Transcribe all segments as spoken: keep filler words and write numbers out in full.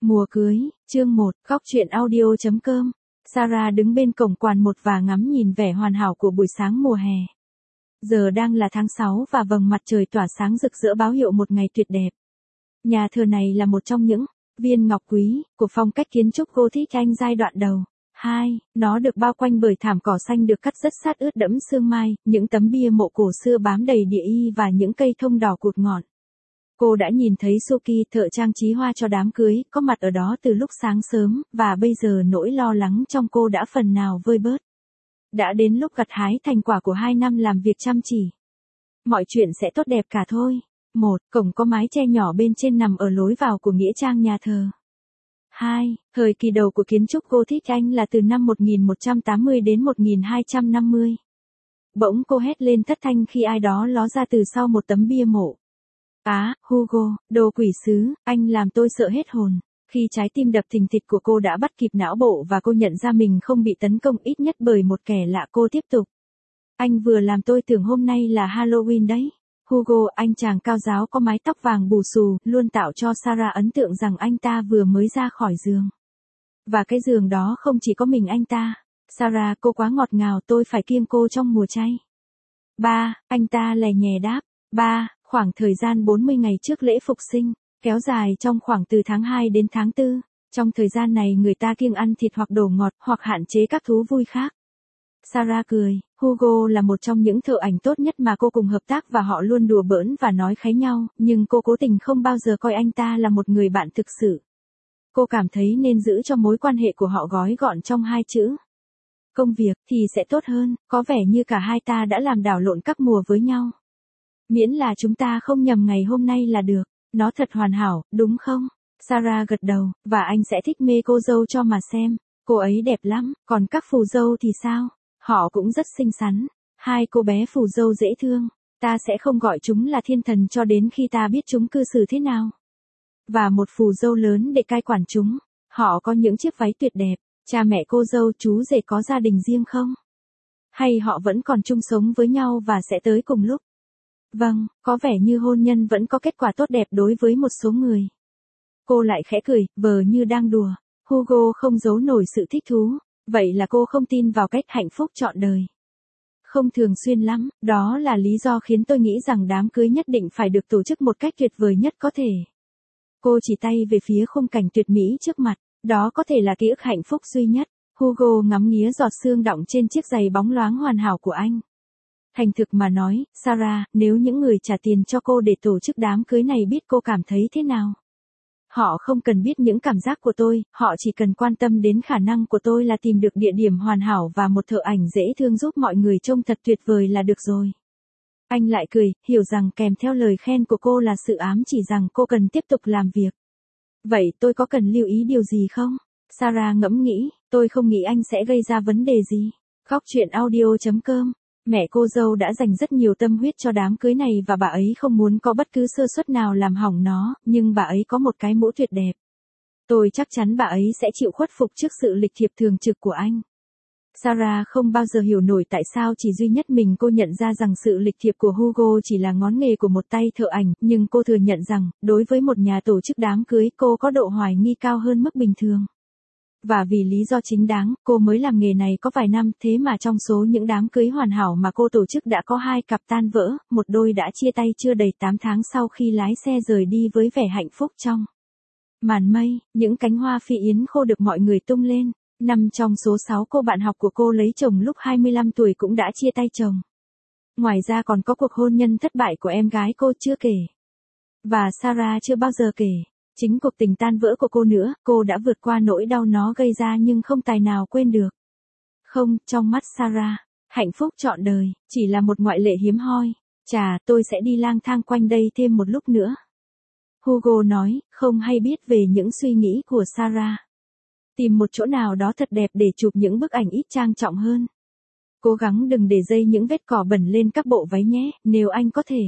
Mùa cưới, chương một, góc truyện audio.com. Sarah đứng bên cổng quán một và ngắm nhìn vẻ hoàn hảo của buổi sáng mùa hè. Giờ đang là tháng sáu và vầng mặt trời tỏa sáng rực rỡ báo hiệu một ngày tuyệt đẹp. Nhà thờ này là một trong những viên ngọc quý của phong cách kiến trúc Gothic Anh giai đoạn đầu. Hai, nó được bao quanh bởi thảm cỏ xanh được cắt rất sát ướt đẫm sương mai, những tấm bia mộ cổ xưa bám đầy địa y và những cây thông đỏ cụt ngọn. Cô đã nhìn thấy Suki, thợ trang trí hoa cho đám cưới, có mặt ở đó từ lúc sáng sớm, và bây giờ nỗi lo lắng trong cô đã phần nào vơi bớt. Đã đến lúc gặt hái thành quả của hai năm làm việc chăm chỉ. Mọi chuyện sẽ tốt đẹp cả thôi. Một, cổng có mái che nhỏ bên trên nằm ở lối vào của nghĩa trang nhà thờ. Hai, thời kỳ đầu của kiến trúc Gothic Anh là từ năm một nghìn một trăm tám mươi đến một nghìn hai trăm năm mươi. Bỗng cô hét lên thất thanh khi ai đó ló ra từ sau một tấm bia mộ. Á, Hugo, đồ quỷ sứ, anh làm tôi sợ hết hồn. Khi trái tim đập thình thịch của cô đã bắt kịp não bộ và cô nhận ra mình không bị tấn công ít nhất bởi một kẻ lạ, cô tiếp tục. Anh vừa làm tôi tưởng hôm nay là Halloween đấy. Hugo, anh chàng cao ráo có mái tóc vàng bù xù, luôn tạo cho Sarah ấn tượng rằng anh ta vừa mới ra khỏi giường. Và cái giường đó không chỉ có mình anh ta. Sarah, cô quá ngọt ngào, tôi phải kiêng cô trong mùa chay. Ba, anh ta lè nhè đáp. Ba, khoảng thời gian bốn mươi ngày trước lễ phục sinh, kéo dài trong khoảng từ tháng hai đến tháng tư. Trong thời gian này người ta kiêng ăn thịt hoặc đồ ngọt, hoặc hạn chế các thú vui khác. Sarah cười, Hugo là một trong những thợ ảnh tốt nhất mà cô cùng hợp tác và họ luôn đùa bỡn và nói kháy nhau, nhưng cô cố tình không bao giờ coi anh ta là một người bạn thực sự. Cô cảm thấy nên giữ cho mối quan hệ của họ gói gọn trong hai chữ. Công việc thì sẽ tốt hơn, có vẻ như cả hai ta đã làm đảo lộn các mùa với nhau. Miễn là chúng ta không nhầm ngày hôm nay là được, nó thật hoàn hảo, đúng không? Sarah gật đầu, và anh sẽ thích mê cô dâu cho mà xem, cô ấy đẹp lắm, còn các phù dâu thì sao? Họ cũng rất xinh xắn, hai cô bé phù dâu dễ thương, ta sẽ không gọi chúng là thiên thần cho đến khi ta biết chúng cư xử thế nào. Và một phù dâu lớn để cai quản chúng, họ có những chiếc váy tuyệt đẹp, cha mẹ cô dâu chú rể có gia đình riêng không? Hay họ vẫn còn chung sống với nhau và sẽ tới cùng lúc? Vâng, có vẻ như hôn nhân vẫn có kết quả tốt đẹp đối với một số người. Cô lại khẽ cười, vờ như đang đùa. Hugo không giấu nổi sự thích thú. Vậy là cô không tin vào cách hạnh phúc trọn đời. Không thường xuyên lắm, đó là lý do khiến tôi nghĩ rằng đám cưới nhất định phải được tổ chức một cách tuyệt vời nhất có thể. Cô chỉ tay về phía khung cảnh tuyệt mỹ trước mặt, đó có thể là ký ức hạnh phúc duy nhất. Hugo ngắm nghía giọt sương đọng trên chiếc giày bóng loáng hoàn hảo của anh. Thành thực mà nói, Sarah, nếu những người trả tiền cho cô để tổ chức đám cưới này biết cô cảm thấy thế nào? Họ không cần biết những cảm giác của tôi, họ chỉ cần quan tâm đến khả năng của tôi là tìm được địa điểm hoàn hảo và một thợ ảnh dễ thương giúp mọi người trông thật tuyệt vời là được rồi. Anh lại cười, hiểu rằng kèm theo lời khen của cô là sự ám chỉ rằng cô cần tiếp tục làm việc. Vậy tôi có cần lưu ý điều gì không? Sarah ngẫm nghĩ, tôi không nghĩ anh sẽ gây ra vấn đề gì. Góc truyện audio.com. Mẹ cô dâu đã dành rất nhiều tâm huyết cho đám cưới này và bà ấy không muốn có bất cứ sơ suất nào làm hỏng nó, nhưng bà ấy có một cái mũ tuyệt đẹp. Tôi chắc chắn bà ấy sẽ chịu khuất phục trước sự lịch thiệp thường trực của anh. Sarah không bao giờ hiểu nổi tại sao chỉ duy nhất mình cô nhận ra rằng sự lịch thiệp của Hugo chỉ là ngón nghề của một tay thợ ảnh, nhưng cô thừa nhận rằng, đối với một nhà tổ chức đám cưới cô có độ hoài nghi cao hơn mức bình thường. Và vì lý do chính đáng, cô mới làm nghề này có vài năm, thế mà trong số những đám cưới hoàn hảo mà cô tổ chức đã có hai cặp tan vỡ, một đôi đã chia tay chưa đầy tám tháng sau khi lái xe rời đi với vẻ hạnh phúc trong màn mây, những cánh hoa phi yến khô được mọi người tung lên. Năm trong số sáu cô bạn học của cô lấy chồng lúc hai mươi lăm tuổi cũng đã chia tay chồng. Ngoài ra còn có cuộc hôn nhân thất bại của em gái cô chưa kể. Và Sarah chưa bao giờ kể. Chính cuộc tình tan vỡ của cô nữa, cô đã vượt qua nỗi đau nó gây ra nhưng không tài nào quên được. Không, trong mắt Sarah, hạnh phúc trọn đời, chỉ là một ngoại lệ hiếm hoi. Chà, tôi sẽ đi lang thang quanh đây thêm một lúc nữa. Hugo nói, không hay biết về những suy nghĩ của Sarah. Tìm một chỗ nào đó thật đẹp để chụp những bức ảnh ít trang trọng hơn. Cố gắng đừng để dây những vết cỏ bẩn lên các bộ váy nhé, nếu anh có thể.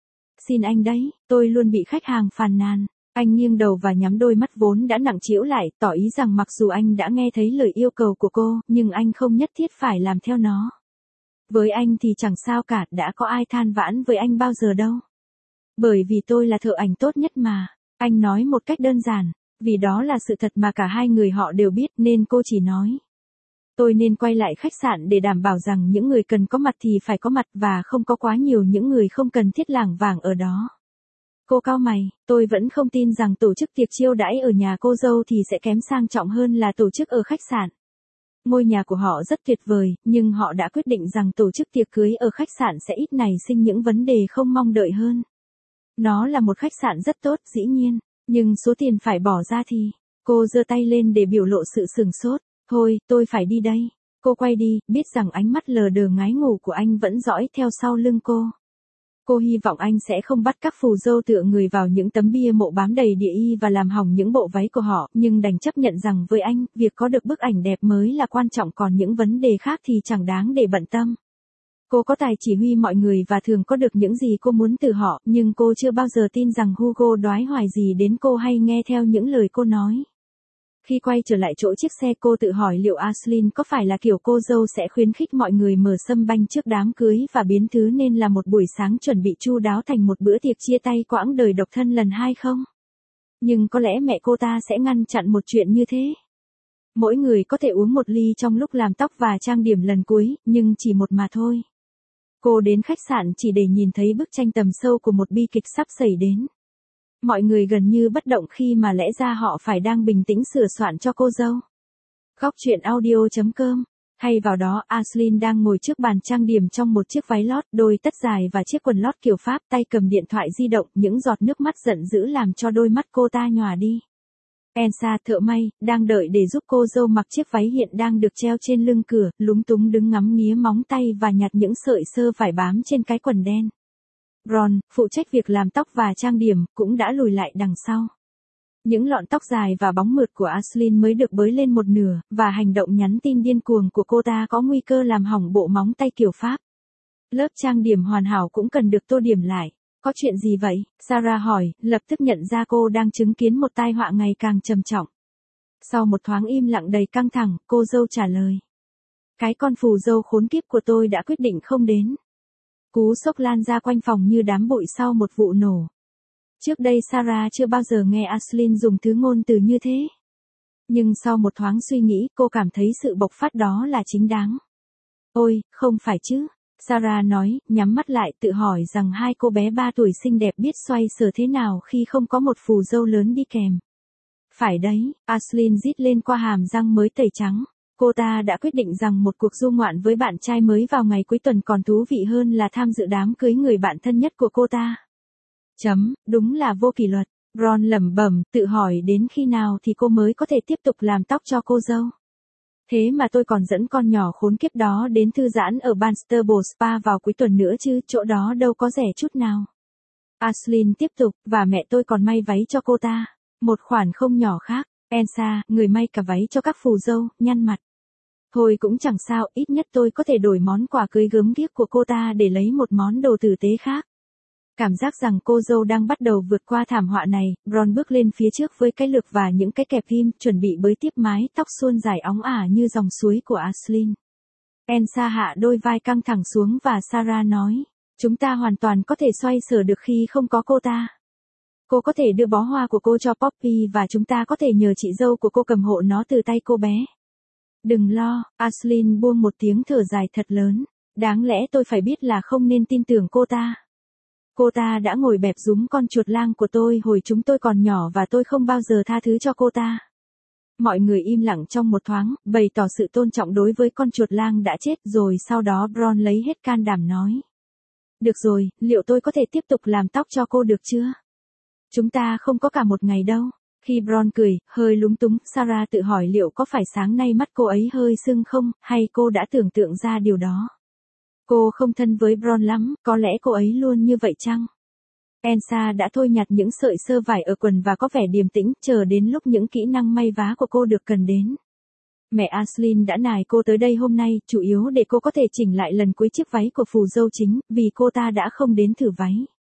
Xin anh đấy, tôi luôn bị khách hàng phàn nàn. Anh nghiêng đầu và nhắm đôi mắt vốn đã nặng trĩu lại, tỏ ý rằng mặc dù anh đã nghe thấy lời yêu cầu của cô, nhưng anh không nhất thiết phải làm theo nó. Với anh thì chẳng sao cả, đã có ai than vãn với anh bao giờ đâu. Bởi vì tôi là thợ ảnh tốt nhất mà, anh nói một cách đơn giản. Vì đó là sự thật mà cả hai người họ đều biết nên cô chỉ nói. Tôi nên quay lại khách sạn để đảm bảo rằng những người cần có mặt thì phải có mặt và không có quá nhiều những người không cần thiết lảng vảng ở đó. Cô cau mày, tôi vẫn không tin rằng tổ chức tiệc chiêu đãi ở nhà cô dâu thì sẽ kém sang trọng hơn là tổ chức ở khách sạn. Ngôi nhà của họ rất tuyệt vời, nhưng họ đã quyết định rằng tổ chức tiệc cưới ở khách sạn sẽ ít nảy sinh những vấn đề không mong đợi hơn. Nó là một khách sạn rất tốt, dĩ nhiên, nhưng số tiền phải bỏ ra thì... Cô giơ tay lên để biểu lộ sự sửng sốt. Thôi, tôi phải đi đây. Cô quay đi, biết rằng ánh mắt lờ đờ ngái ngủ của anh vẫn dõi theo sau lưng cô. Cô hy vọng anh sẽ không bắt các phù dâu tựa người vào những tấm bia mộ bám đầy địa y và làm hỏng những bộ váy của họ, nhưng đành chấp nhận rằng với anh, việc có được bức ảnh đẹp mới là quan trọng, còn những vấn đề khác thì chẳng đáng để bận tâm. Cô có tài chỉ huy mọi người và thường có được những gì cô muốn từ họ, nhưng cô chưa bao giờ tin rằng Hugo đoái hoài gì đến cô hay nghe theo những lời cô nói. Khi quay trở lại chỗ chiếc xe, cô tự hỏi liệu Ashlyn có phải là kiểu cô dâu sẽ khuyến khích mọi người mở sâm banh trước đám cưới và biến thứ nên là một buổi sáng chuẩn bị chu đáo thành một bữa tiệc chia tay quãng đời độc thân lần hai không? Nhưng có lẽ mẹ cô ta sẽ ngăn chặn một chuyện như thế. Mỗi người có thể uống một ly trong lúc làm tóc và trang điểm lần cuối, nhưng chỉ một mà thôi. Cô đến khách sạn chỉ để nhìn thấy bức tranh tầm sâu của một bi kịch sắp xảy đến. Mọi người gần như bất động khi mà lẽ ra họ phải đang bình tĩnh sửa soạn cho cô dâu. Góc truyện audio chấm com. Hay vào đó, Ashlyn đang ngồi trước bàn trang điểm trong một chiếc váy lót, đôi tất dài và chiếc quần lót kiểu Pháp, tay cầm điện thoại di động, những giọt nước mắt giận dữ làm cho đôi mắt cô ta nhòa đi. Elsa, thợ may, đang đợi để giúp cô dâu mặc chiếc váy hiện đang được treo trên lưng cửa, lúng túng đứng ngắm nghía móng tay và nhặt những sợi sơ vải bám trên cái quần đen. Ron, phụ trách việc làm tóc và trang điểm, cũng đã lùi lại đằng sau. Những lọn tóc dài và bóng mượt của Ashlyn mới được bới lên một nửa, và hành động nhắn tin điên cuồng của cô ta có nguy cơ làm hỏng bộ móng tay kiểu Pháp. Lớp trang điểm hoàn hảo cũng cần được tô điểm lại. Có chuyện gì vậy? Sarah hỏi, lập tức nhận ra cô đang chứng kiến một tai họa ngày càng trầm trọng. Sau một thoáng im lặng đầy căng thẳng, cô dâu trả lời. Cái con phù dâu khốn kiếp của tôi đã quyết định không đến. Cú sốc lan ra quanh phòng như đám bụi sau một vụ nổ. Trước đây Sarah chưa bao giờ nghe Ashlyn dùng thứ ngôn từ như thế. Nhưng sau một thoáng suy nghĩ, cô cảm thấy sự bộc phát đó là chính đáng. Ôi, không phải chứ. Sarah nói, nhắm mắt lại tự hỏi rằng hai cô bé ba tuổi xinh đẹp biết xoay sở thế nào khi không có một phù dâu lớn đi kèm. Phải đấy, Ashlyn rít lên qua hàm răng mới tẩy trắng. Cô ta đã quyết định rằng một cuộc du ngoạn với bạn trai mới vào ngày cuối tuần còn thú vị hơn là tham dự đám cưới người bạn thân nhất của cô ta. Chấm, đúng là vô kỷ luật. Ron lẩm bẩm, tự hỏi đến khi nào thì cô mới có thể tiếp tục làm tóc cho cô dâu. Thế mà tôi còn dẫn con nhỏ khốn kiếp đó đến thư giãn ở Barnstable Spa vào cuối tuần nữa chứ, chỗ đó đâu có rẻ chút nào. Ashlyn tiếp tục, và mẹ tôi còn may váy cho cô ta. Một khoản không nhỏ khác. Elsa, người may cả váy cho các phù dâu, nhăn mặt. Thôi cũng chẳng sao, ít nhất tôi có thể đổi món quà cưới gớm ghiếc của cô ta để lấy một món đồ tử tế khác. Cảm giác rằng cô dâu đang bắt đầu vượt qua thảm họa này, Ron bước lên phía trước với cái lược và những cái kẹp ghim, chuẩn bị bới tiếp mái tóc suôn dài óng ả như dòng suối của Ashlyn. Elsa hạ đôi vai căng thẳng xuống và Sarah nói, chúng ta hoàn toàn có thể xoay sở được khi không có cô ta. Cô có thể đưa bó hoa của cô cho Poppy và chúng ta có thể nhờ chị dâu của cô cầm hộ nó từ tay cô bé. Đừng lo, Ashlyn buông một tiếng thở dài thật lớn. Đáng lẽ tôi phải biết là không nên tin tưởng cô ta. Cô ta đã ngồi bẹp rúm con chuột lang của tôi hồi chúng tôi còn nhỏ và tôi không bao giờ tha thứ cho cô ta. Mọi người im lặng trong một thoáng, bày tỏ sự tôn trọng đối với con chuột lang đã chết, rồi sau đó Ron lấy hết can đảm nói. Được rồi, liệu tôi có thể tiếp tục làm tóc cho cô được chưa? Chúng ta không có cả một ngày đâu. Khi Ron cười, hơi lúng túng, Sarah tự hỏi liệu có phải sáng nay mắt cô ấy hơi sưng không, hay cô đã tưởng tượng ra điều đó. Cô không thân với Ron lắm, có lẽ cô ấy luôn như vậy chăng? Elsa đã thôi nhặt những sợi sơ vải ở quần và có vẻ điềm tĩnh, chờ đến lúc những kỹ năng may vá của cô được cần đến. Mẹ Ashlyn đã nài cô tới đây hôm nay, chủ yếu để cô có thể chỉnh lại lần cuối chiếc váy của phù dâu chính, vì cô ta đã không đến thử váy.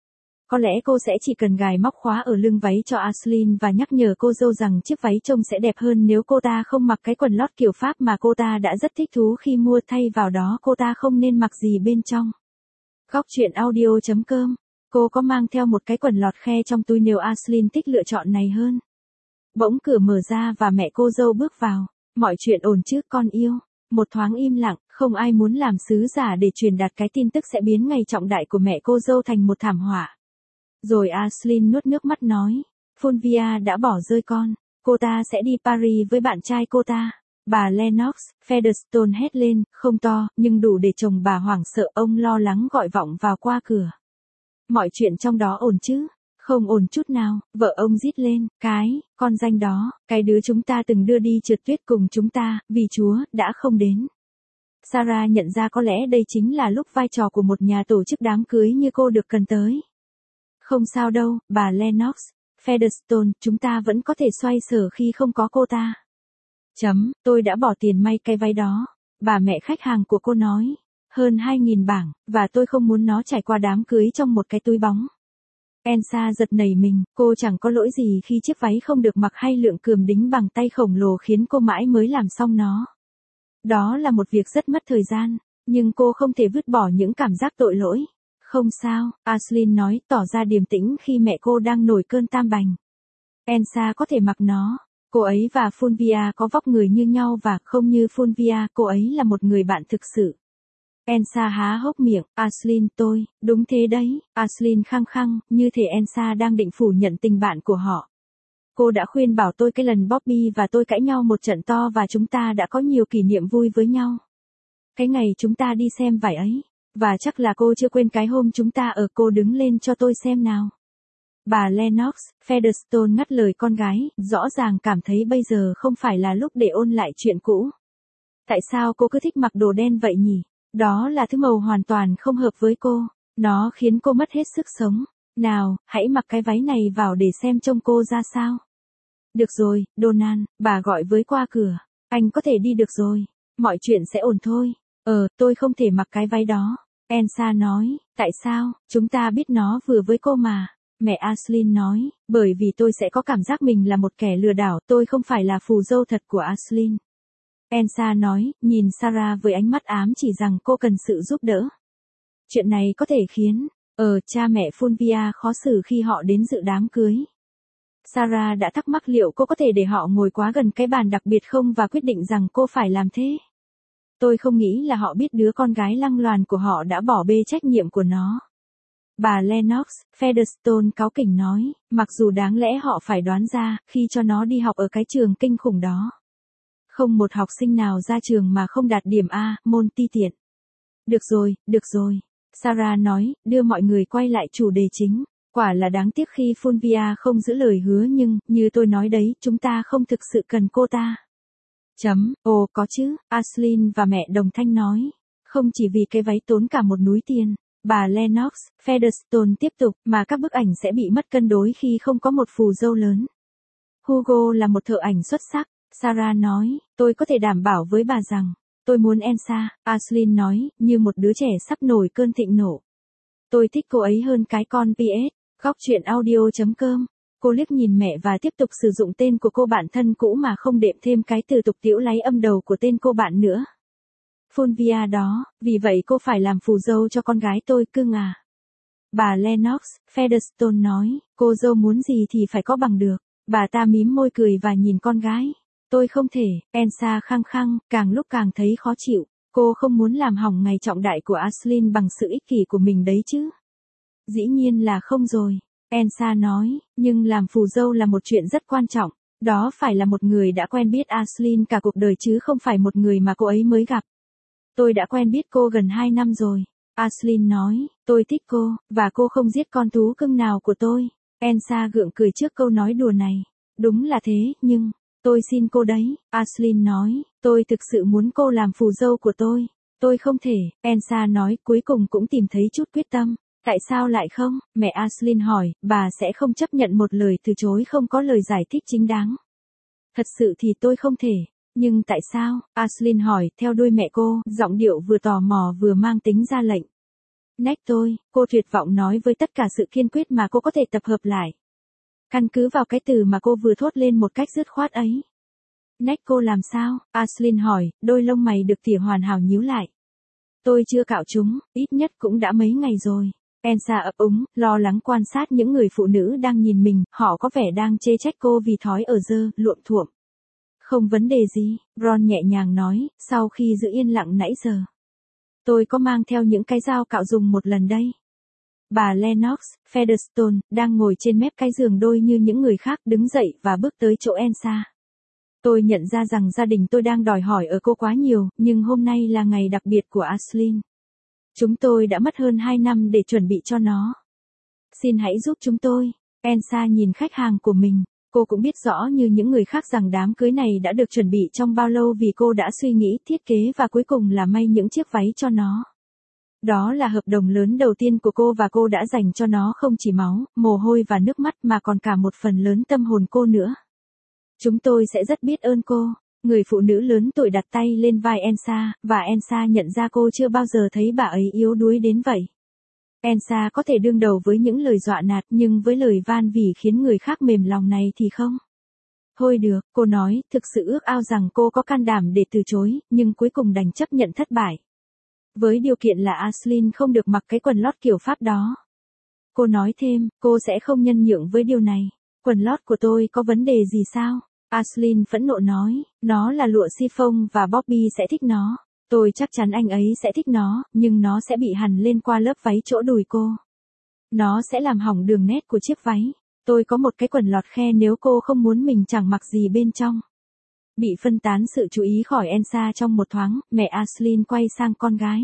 Có lẽ cô sẽ chỉ cần gài móc khóa ở lưng váy cho Ashlyn và nhắc nhở cô dâu rằng chiếc váy trông sẽ đẹp hơn nếu cô ta không mặc cái quần lót kiểu Pháp mà cô ta đã rất thích thú khi mua, thay vào đó cô ta không nên mặc gì bên trong. Góc truyện audio chấm com. Cô có mang theo một cái quần lọt khe trong túi nếu Ashlyn thích lựa chọn này hơn. Bỗng cửa mở ra và mẹ cô dâu bước vào. Mọi chuyện ổn chứ con yêu? Một thoáng im lặng, không ai muốn làm sứ giả để truyền đạt cái tin tức sẽ biến ngày trọng đại của mẹ cô dâu thành một thảm họa. Rồi Ashlyn nuốt nước mắt nói, Fulvia đã bỏ rơi con, cô ta sẽ đi Paris với bạn trai cô ta. Bà Lennox, Featherstone hét lên, không to, nhưng đủ để chồng bà hoảng sợ. Ông lo lắng gọi vọng vào qua cửa. Mọi chuyện trong đó ổn chứ? Không ổn chút nào, vợ ông rít lên, cái, con danh đó, cái đứa chúng ta từng đưa đi trượt tuyết cùng chúng ta, vì Chúa, đã không đến. Sarah nhận ra có lẽ đây chính là lúc vai trò của một nhà tổ chức đám cưới như cô được cần tới. Không sao đâu, bà Lennox, Featherstone, chúng ta vẫn có thể xoay sở khi không có cô ta. Chấm, tôi đã bỏ tiền may cái váy đó. Bà mẹ khách hàng của cô nói. Hơn hai nghìn bảng, và tôi không muốn nó trải qua đám cưới trong một cái túi bóng. Elsa giật nảy mình, cô chẳng có lỗi gì khi chiếc váy không được mặc hay lượng cườm đính bằng tay khổng lồ khiến cô mãi mới làm xong nó. Đó là một việc rất mất thời gian, nhưng cô không thể vứt bỏ những cảm giác tội lỗi. Không sao, Ashlyn nói, tỏ ra điềm tĩnh khi mẹ cô đang nổi cơn tam bành. Elsa có thể mặc nó. Cô ấy và Fulvia có vóc người như nhau và không như Fulvia, cô ấy là một người bạn thực sự. Elsa há hốc miệng, Ashlyn tôi, đúng thế đấy, Ashlyn khăng khăng, như thể Elsa đang định phủ nhận tình bạn của họ. Cô đã khuyên bảo tôi cái lần Bobby và tôi cãi nhau một trận to và chúng ta đã có nhiều kỷ niệm vui với nhau. Cái ngày chúng ta đi xem vải ấy, và chắc là cô chưa quên cái hôm chúng ta ở, cô đứng lên cho tôi xem nào. Bà Lennox, Featherstone ngắt lời con gái, rõ ràng cảm thấy bây giờ không phải là lúc để ôn lại chuyện cũ. Tại sao cô cứ thích mặc đồ đen vậy nhỉ? Đó là thứ màu hoàn toàn không hợp với cô. Nó khiến cô mất hết sức sống. Nào, hãy mặc cái váy này vào để xem trông cô ra sao. Được rồi, Donald, bà gọi với qua cửa. Anh có thể đi được rồi. Mọi chuyện sẽ ổn thôi. Ờ, tôi không thể mặc cái váy đó. Elsa nói, tại sao? Chúng ta biết nó vừa với cô mà. Mẹ Ashlyn nói, bởi vì tôi sẽ có cảm giác mình là một kẻ lừa đảo, tôi không phải là phù dâu thật của Ashlyn. Elsa nói, nhìn Sarah với ánh mắt ám chỉ rằng cô cần sự giúp đỡ. Chuyện này có thể khiến, ờ, cha mẹ Fulvia khó xử khi họ đến dự đám cưới. Sarah đã thắc mắc liệu cô có thể để họ ngồi quá gần cái bàn đặc biệt không và quyết định rằng cô phải làm thế. Tôi không nghĩ là họ biết đứa con gái lăng loàn của họ đã bỏ bê trách nhiệm của nó. Bà Lennox, Featherstone cáu kỉnh nói, mặc dù đáng lẽ họ phải đoán ra, khi cho nó đi học ở cái trường kinh khủng đó. Không một học sinh nào ra trường mà không đạt điểm A, môn ti tiện. Được rồi, được rồi. Sarah nói, đưa mọi người quay lại chủ đề chính. Quả là đáng tiếc khi Fulvia không giữ lời hứa nhưng, như tôi nói đấy, chúng ta không thực sự cần cô ta. Chấm, ồ có chứ, Ashlyn và mẹ đồng thanh nói. Không chỉ vì cái váy tốn cả một núi tiền. Bà Lennox, Featherstone tiếp tục, mà các bức ảnh sẽ bị mất cân đối khi không có một phù dâu lớn. Hugo là một thợ ảnh xuất sắc, Sarah nói, tôi có thể đảm bảo với bà rằng, tôi muốn Elsa, Ashlyn nói, như một đứa trẻ sắp nổi cơn thịnh nộ. Tôi thích cô ấy hơn cái con pê ét, góc truyện audio chấm com. Cô liếc nhìn mẹ và tiếp tục sử dụng tên của cô bạn thân cũ mà không đệm thêm cái từ tục tiễu láy âm đầu của tên cô bạn nữa. Fulvia đó, vì vậy cô phải làm phù dâu cho con gái tôi cưng à. Bà Lennox, Featherstone nói, cô dâu muốn gì thì phải có bằng được. Bà ta mím môi cười và nhìn con gái. Tôi không thể, Elsa khăng khăng, càng lúc càng thấy khó chịu. Cô không muốn làm hỏng ngày trọng đại của Ashlyn bằng sự ích kỷ của mình đấy chứ. Dĩ nhiên là không rồi. Elsa nói, nhưng làm phù dâu là một chuyện rất quan trọng. Đó phải là một người đã quen biết Ashlyn cả cuộc đời chứ không phải một người mà cô ấy mới gặp. Tôi đã quen biết cô gần hai năm rồi. Ashlyn nói, tôi thích cô, và cô không giết con thú cưng nào của tôi. Elsa gượng cười trước câu nói đùa này. Đúng là thế, nhưng, tôi xin cô đấy. Ashlyn nói, tôi thực sự muốn cô làm phù dâu của tôi. Tôi không thể, Elsa nói, cuối cùng cũng tìm thấy chút quyết tâm. Tại sao lại không? Mẹ Ashlyn hỏi, bà sẽ không chấp nhận một lời từ chối không có lời giải thích chính đáng. Thật sự thì tôi không thể. Nhưng tại sao? Ashlyn hỏi, theo đuôi mẹ cô, giọng điệu vừa tò mò vừa mang tính ra lệnh. Nách tôi, cô tuyệt vọng nói với tất cả sự kiên quyết mà cô có thể tập hợp lại. Căn cứ vào cái từ mà cô vừa thốt lên một cách dứt khoát ấy. Nách cô làm sao? Ashlyn hỏi, đôi lông mày được tỉa hoàn hảo nhíu lại. Tôi chưa cạo chúng, ít nhất cũng đã mấy ngày rồi. Elsa ấp úng, lo lắng quan sát những người phụ nữ đang nhìn mình, họ có vẻ đang chê trách cô vì thói ở dơ, luộm thuộm. Không vấn đề gì, Ron nhẹ nhàng nói, sau khi giữ yên lặng nãy giờ. Tôi có mang theo những cái dao cạo dùng một lần đây. Bà Lennox, Featherstone, đang ngồi trên mép cái giường đôi như những người khác, đứng dậy và bước tới chỗ Elsa. Tôi nhận ra rằng gia đình tôi đang đòi hỏi ở cô quá nhiều, nhưng hôm nay là ngày đặc biệt của Ashlyn. Chúng tôi đã mất hơn hai năm để chuẩn bị cho nó. Xin hãy giúp chúng tôi. Elsa nhìn khách hàng của mình. Cô cũng biết rõ như những người khác rằng đám cưới này đã được chuẩn bị trong bao lâu vì cô đã suy nghĩ, thiết kế và cuối cùng là may những chiếc váy cho nó. Đó là hợp đồng lớn đầu tiên của cô và cô đã dành cho nó không chỉ máu, mồ hôi và nước mắt mà còn cả một phần lớn tâm hồn cô nữa. Chúng tôi sẽ rất biết ơn cô. Người phụ nữ lớn tuổi đặt tay lên vai Elsa, và Elsa nhận ra cô chưa bao giờ thấy bà ấy yếu đuối đến vậy. Elsa có thể đương đầu với những lời dọa nạt nhưng với lời van vỉ khiến người khác mềm lòng này thì không. Thôi được, cô nói, thực sự ước ao rằng cô có can đảm để từ chối, nhưng cuối cùng đành chấp nhận thất bại. Với điều kiện là Ashlyn không được mặc cái quần lót kiểu Pháp đó. Cô nói thêm, cô sẽ không nhân nhượng với điều này. Quần lót của tôi có vấn đề gì sao? Ashlyn phẫn nộ nói, nó là lụa chiffon và Bobby sẽ thích nó. Tôi chắc chắn anh ấy sẽ thích nó, nhưng nó sẽ bị hằn lên qua lớp váy chỗ đùi cô. Nó sẽ làm hỏng đường nét của chiếc váy. Tôi có một cái quần lọt khe nếu cô không muốn mình chẳng mặc gì bên trong. Bị phân tán sự chú ý khỏi Elsa trong một thoáng, mẹ Ashlyn quay sang con gái.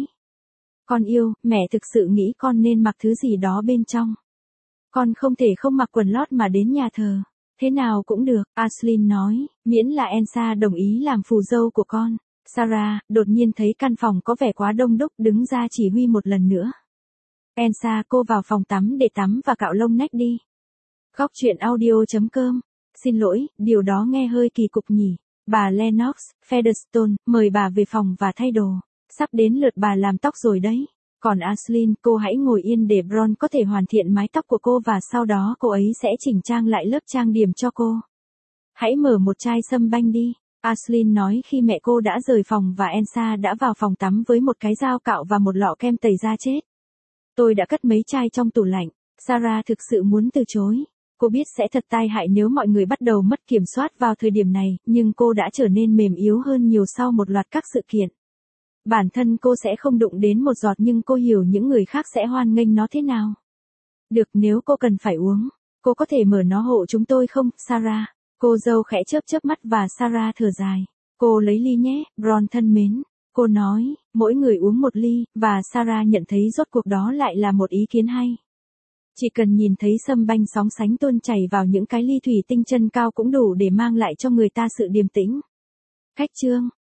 Con yêu, mẹ thực sự nghĩ con nên mặc thứ gì đó bên trong. Con không thể không mặc quần lót mà đến nhà thờ. Thế nào cũng được, Ashlyn nói, miễn là Elsa đồng ý làm phù dâu của con. Sarah, đột nhiên thấy căn phòng có vẻ quá đông đúc, đứng ra chỉ huy một lần nữa. Elsa, cô vào phòng tắm để tắm và cạo lông nách đi. Góc truyện audio chấm com. Xin lỗi, điều đó nghe hơi kỳ cục nhỉ. Bà Lennox, Featherstone, mời bà về phòng và thay đồ. Sắp đến lượt bà làm tóc rồi đấy. Còn Ashlyn, cô hãy ngồi yên để Bron có thể hoàn thiện mái tóc của cô và sau đó cô ấy sẽ chỉnh trang lại lớp trang điểm cho cô. Hãy mở một chai sâm banh đi. Ashlyn nói khi mẹ cô đã rời phòng và Elsa đã vào phòng tắm với một cái dao cạo và một lọ kem tẩy da chết. Tôi đã cất mấy chai trong tủ lạnh. Sarah thực sự muốn từ chối. Cô biết sẽ thật tai hại nếu mọi người bắt đầu mất kiểm soát vào thời điểm này, nhưng cô đã trở nên mềm yếu hơn nhiều sau một loạt các sự kiện. Bản thân cô sẽ không đụng đến một giọt nhưng cô hiểu những người khác sẽ hoan nghênh nó thế nào. Được, nếu cô cần phải uống, cô có thể mở nó hộ chúng tôi không, Sarah? Cô dâu khẽ chớp chớp mắt và Sarah thở dài. Cô lấy ly nhé, Bron thân mến. Cô nói, mỗi người uống một ly, và Sarah nhận thấy rốt cuộc đó lại là một ý kiến hay. Chỉ cần nhìn thấy sâm banh sóng sánh tuôn chảy vào những cái ly thủy tinh chân cao cũng đủ để mang lại cho người ta sự điềm tĩnh. Khách trương,